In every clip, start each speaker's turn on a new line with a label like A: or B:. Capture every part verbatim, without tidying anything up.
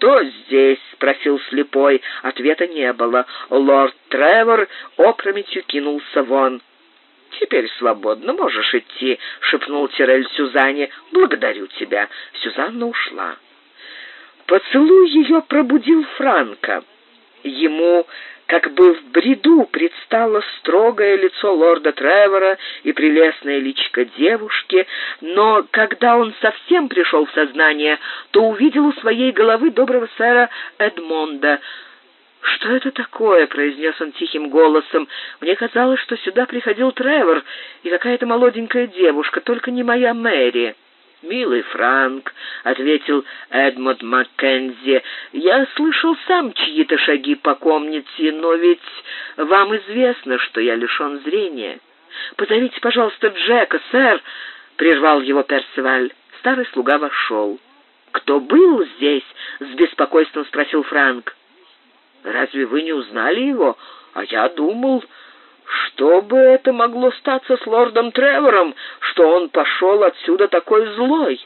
A: «Кто здесь?» — спросил слепой. Ответа не было. Лорд Тревор опрометью кинулся вон. «Теперь свободно, можешь идти», — шепнул Тирель Сюзанне. «Благодарю тебя». Сюзанна ушла. Поцелуй ее пробудил Франка. Ему, как бы в бреду, предстало строгое лицо лорда Тревора и прелестное личико девушки, но когда он совсем пришел в сознание, то увидел у своей головы доброго сэра Эдмонда. «Что это такое?» — произнес он тихим голосом. «Мне казалось, что сюда приходил Тревор и какая-то молоденькая девушка, только не моя Мэри». «Милый Франк», — ответил Эдмонд Маккензи, — «я слышал сам чьи-то шаги по комнате, но ведь вам известно, что я лишен зрения». «Позовите, пожалуйста, Джека, сэр», — прервал его Персиваль. Старый слуга вошел. «Кто был здесь?» — с беспокойством спросил Франк. «Разве вы не узнали его? А я думал, что бы это могло статься с лордом Тревором, что он пошел отсюда такой злой».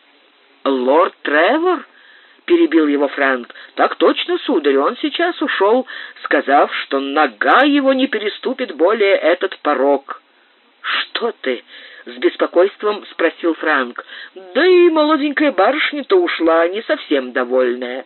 A: «Лорд Тревор?» — перебил его Франк. «Так точно, сударь, он сейчас ушел, сказав, что нога его не переступит более этот порог». «Что ты?» — с беспокойством спросил Франк. «Да и молоденькая барышня-то ушла, не совсем довольная».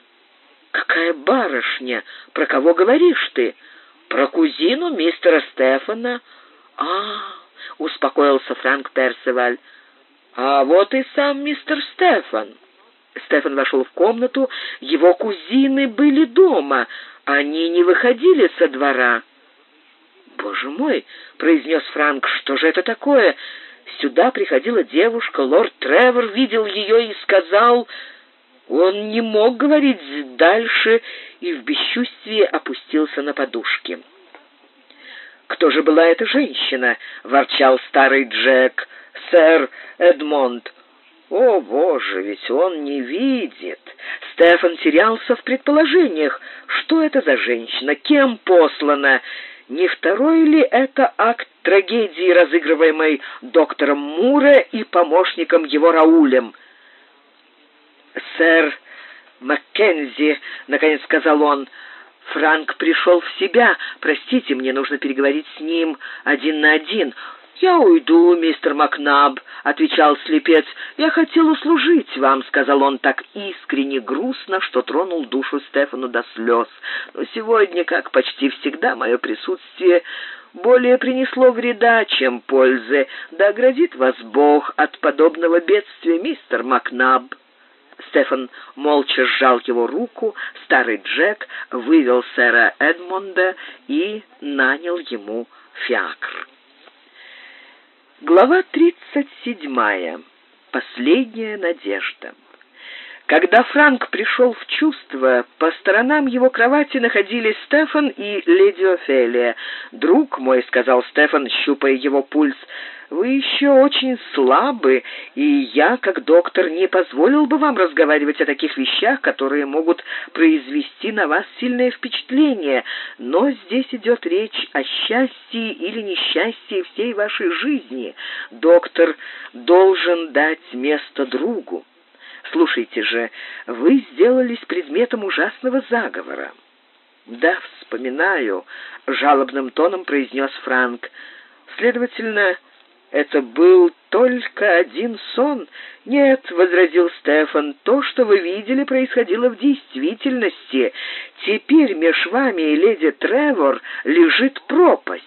A: «Какая барышня? Про кого говоришь ты?» «Про кузину мистера Стефана». «А, — успокоился Франк Персиваль, — а вот и сам мистер Стефан». Стефан вошел в комнату, его кузины были дома, они не выходили со двора. «Боже мой, — произнес Франк, — что же это такое? Сюда приходила девушка, лорд Тревор видел ее и сказал...» Он не мог говорить дальше и в бесчувствии опустился на подушки. «Кто же была эта женщина?» — ворчал старый Джек. «Сэр Эдмонд». «О, боже, ведь он не видит!» Стефан терялся в предположениях. Что это за женщина? Кем послана? Не второй ли это акт трагедии, разыгрываемой доктором Муре и помощником его Раулем? «Сэр Маккензи», — наконец сказал он, — «Франк пришел в себя. Простите, мне нужно переговорить с ним один на один». «Я уйду, мистер Макнаб», — отвечал слепец. «Я хотел услужить вам», — сказал он так искренне грустно, что тронул душу Стефану до слез. «Но сегодня, как почти всегда, мое присутствие более принесло вреда, чем пользы. Да оградит вас Бог от подобного бедствия, мистер Макнаб». Стефан молча сжал его руку, старый Джек вывел сэра Эдмонда и нанял ему фиакр. Глава тридцать седьмая. Последняя надежда. Когда Франк пришел в чувство, по сторонам его кровати находились Стефан и леди Офелия. «Друг мой», — сказал Стефан, щупая его пульс, — «вы еще очень слабы, и я, как доктор, не позволил бы вам разговаривать о таких вещах, которые могут произвести на вас сильное впечатление. Но здесь идет речь о счастье или несчастье всей вашей жизни. Доктор должен дать место другу. Слушайте же, вы сделались предметом ужасного заговора». «Да, вспоминаю», — жалобным тоном произнес Франк. «Следовательно, это был только один сон?» «Нет», — возразил Стефан, — «то, что вы видели, происходило в действительности. Теперь меж вами и леди Тревор лежит пропасть».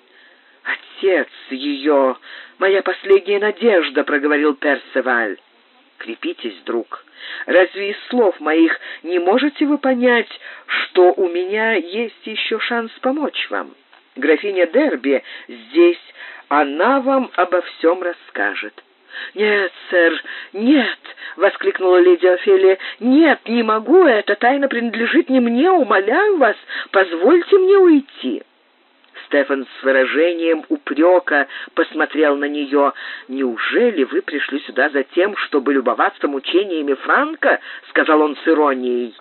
A: «Отец ее, моя последняя надежда», — проговорил Персиваль. «Крепитесь, друг. Разве из слов моих не можете вы понять, что у меня есть еще шанс помочь вам? Графиня Дерби здесь, она вам обо всем расскажет». «Нет, сэр, нет!» — воскликнула леди Офелия. «Нет, не могу, эта тайна принадлежит не мне, умоляю вас, позвольте мне уйти». Стефан с выражением упрека посмотрел на нее. «Неужели вы пришли сюда за тем, чтобы любоваться мучениями Франка?» — сказал он с иронией.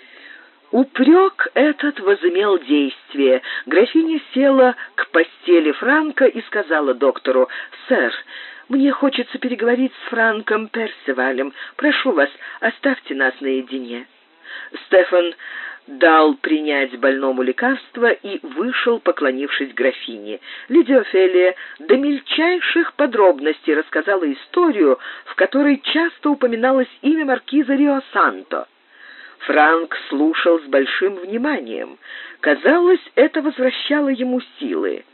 A: Упрек этот возымел действие. Графиня села к постели Франка и сказала доктору: «Сэр, мне хочется переговорить с Франком Персивалем. Прошу вас, оставьте нас наедине». Стефан дал принять больному лекарство и вышел, поклонившись графине. Леди Офелия до мельчайших подробностей рассказала историю, в которой часто упоминалось имя маркиза Рио-Санто. Франк слушал с большим вниманием. Казалось, это возвращало ему силы.